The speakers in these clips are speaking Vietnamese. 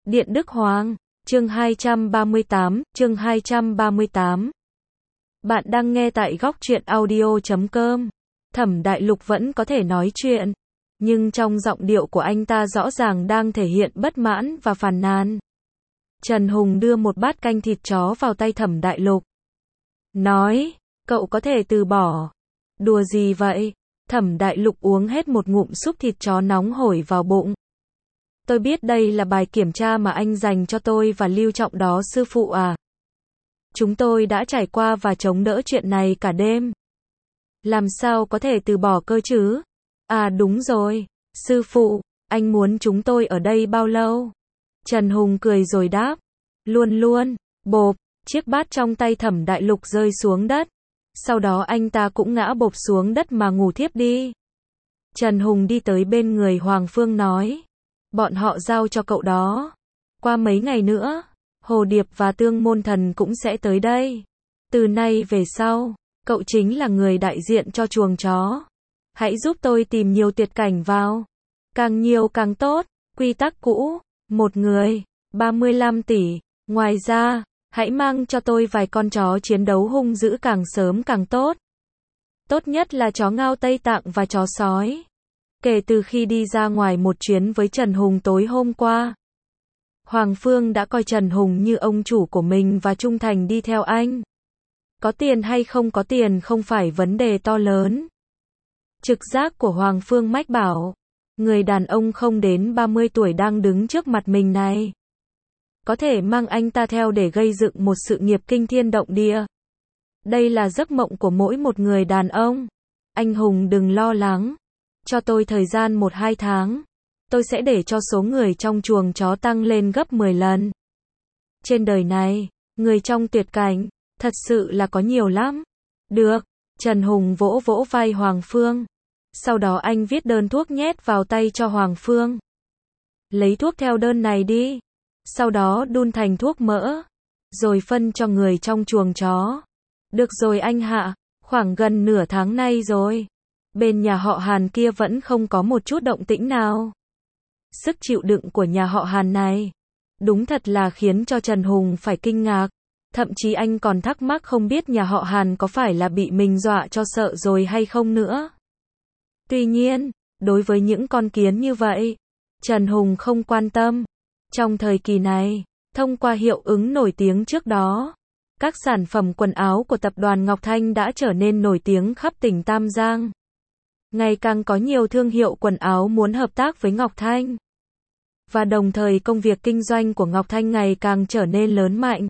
Điện Đức Hoàng, chương 238. Bạn đang nghe tại góc truyện audio.com. Thẩm Đại Lục vẫn có thể nói chuyện, nhưng trong giọng điệu của anh ta rõ ràng đang thể hiện bất mãn và phàn nàn. Trần Hùng đưa một bát canh thịt chó vào tay Thẩm Đại Lục. Nói, cậu có thể từ bỏ. Đùa gì vậy? Thẩm Đại Lục uống hết một ngụm súp thịt chó nóng hổi vào bụng. Tôi biết đây là bài kiểm tra mà anh dành cho tôi và Lưu Trọng đó sư phụ à. Chúng tôi đã trải qua và chống đỡ chuyện này cả đêm. Làm sao có thể từ bỏ cơ chứ? À đúng rồi, sư phụ, anh muốn chúng tôi ở đây bao lâu? Trần Hùng cười rồi đáp. Luôn luôn, bộp, chiếc bát trong tay Thẩm Đại Lục rơi xuống đất. Sau đó anh ta cũng ngã bộp xuống đất mà ngủ thiếp đi. Trần Hùng đi tới bên người Hoàng Phương nói. Bọn họ giao cho cậu đó. Qua mấy ngày nữa, Hồ Điệp và Tương Môn Thần cũng sẽ tới đây. Từ nay về sau, cậu chính là người đại diện cho chuồng chó. Hãy giúp tôi tìm nhiều tuyệt cảnh vào. Càng nhiều càng tốt. Quy tắc cũ, một người, 35 tỷ. Ngoài ra, hãy mang cho tôi vài con chó chiến đấu hung dữ càng sớm càng tốt. Tốt nhất là chó ngao Tây Tạng và chó sói. Kể từ khi đi ra ngoài một chuyến với Trần Hùng tối hôm qua, Hoàng Phương đã coi Trần Hùng như ông chủ của mình và trung thành đi theo anh. Có tiền hay không có tiền không phải vấn đề to lớn. Trực giác của Hoàng Phương mách bảo, người đàn ông không đến 30 tuổi đang đứng trước mặt mình này, có thể mang anh ta theo để gây dựng một sự nghiệp kinh thiên động địa. Đây là giấc mộng của mỗi một người đàn ông. Anh Hùng đừng lo lắng. Cho tôi thời gian 1-2 tháng. Tôi sẽ để cho số người trong chuồng chó tăng lên gấp 10 lần. Trên đời này, người trong tuyệt cảnh, thật sự là có nhiều lắm. Được, Trần Hùng vỗ vỗ vai Hoàng Phương. Sau đó anh viết đơn thuốc nhét vào tay cho Hoàng Phương. Lấy thuốc theo đơn này đi. Sau đó đun thành thuốc mỡ. Rồi phân cho người trong chuồng chó. Được rồi anh hạ, khoảng gần nửa tháng nay rồi. Bên nhà họ Hàn kia vẫn không có một chút động tĩnh nào. Sức chịu đựng của nhà họ Hàn này, đúng thật là khiến cho Trần Hùng phải kinh ngạc. Thậm chí anh còn thắc mắc không biết nhà họ Hàn có phải là bị mình dọa cho sợ rồi hay không nữa. Tuy nhiên, đối với những con kiến như vậy, Trần Hùng không quan tâm. Trong thời kỳ này, thông qua hiệu ứng nổi tiếng trước đó, các sản phẩm quần áo của tập đoàn Ngọc Thanh đã trở nên nổi tiếng khắp tỉnh Tam Giang. Ngày càng có nhiều thương hiệu quần áo muốn hợp tác với Ngọc Thanh. Và đồng thời công việc kinh doanh của Ngọc Thanh ngày càng trở nên lớn mạnh.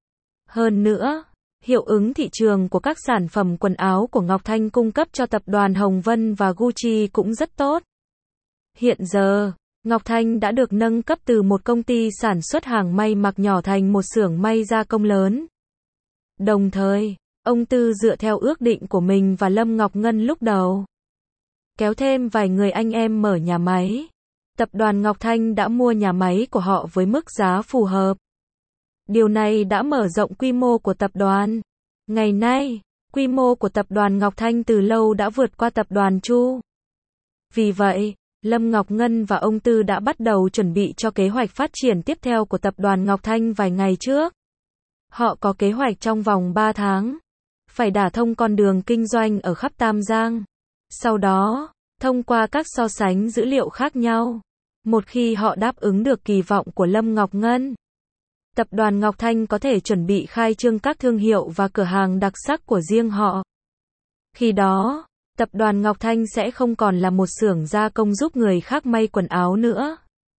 Hơn nữa, hiệu ứng thị trường của các sản phẩm quần áo của Ngọc Thanh cung cấp cho tập đoàn Hồng Vân và Gucci cũng rất tốt. Hiện giờ, Ngọc Thanh đã được nâng cấp từ một công ty sản xuất hàng may mặc nhỏ thành một xưởng may gia công lớn. Đồng thời, ông Tư dựa theo ước định của mình và Lâm Ngọc Ngân lúc đầu, kéo thêm vài người anh em mở nhà máy. Tập đoàn Ngọc Thanh đã mua nhà máy của họ với mức giá phù hợp. Điều này đã mở rộng quy mô của tập đoàn. Ngày nay, quy mô của tập đoàn Ngọc Thanh từ lâu đã vượt qua tập đoàn Chu. Vì vậy, Lâm Ngọc Ngân và ông Tư đã bắt đầu chuẩn bị cho kế hoạch phát triển tiếp theo của tập đoàn Ngọc Thanh vài ngày trước. Họ có kế hoạch trong vòng 3 tháng, phải đả thông con đường kinh doanh ở khắp Tam Giang. Sau đó, thông qua các so sánh dữ liệu khác nhau, một khi họ đáp ứng được kỳ vọng của Lâm Ngọc Ngân, tập đoàn Ngọc Thanh có thể chuẩn bị khai trương các thương hiệu và cửa hàng đặc sắc của riêng họ. Khi đó, tập đoàn Ngọc Thanh sẽ không còn là một xưởng gia công giúp người khác may quần áo nữa.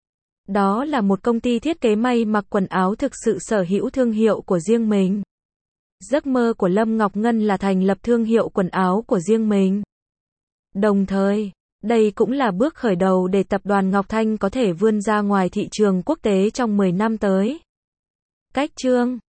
Đó là một công ty thiết kế may mặc quần áo thực sự sở hữu thương hiệu của riêng mình. Giấc mơ của Lâm Ngọc Ngân là thành lập thương hiệu quần áo của riêng mình. Đồng thời, đây cũng là bước khởi đầu để tập đoàn Ngọc Thanh có thể vươn ra ngoài thị trường quốc tế trong 10 năm tới. Cách chương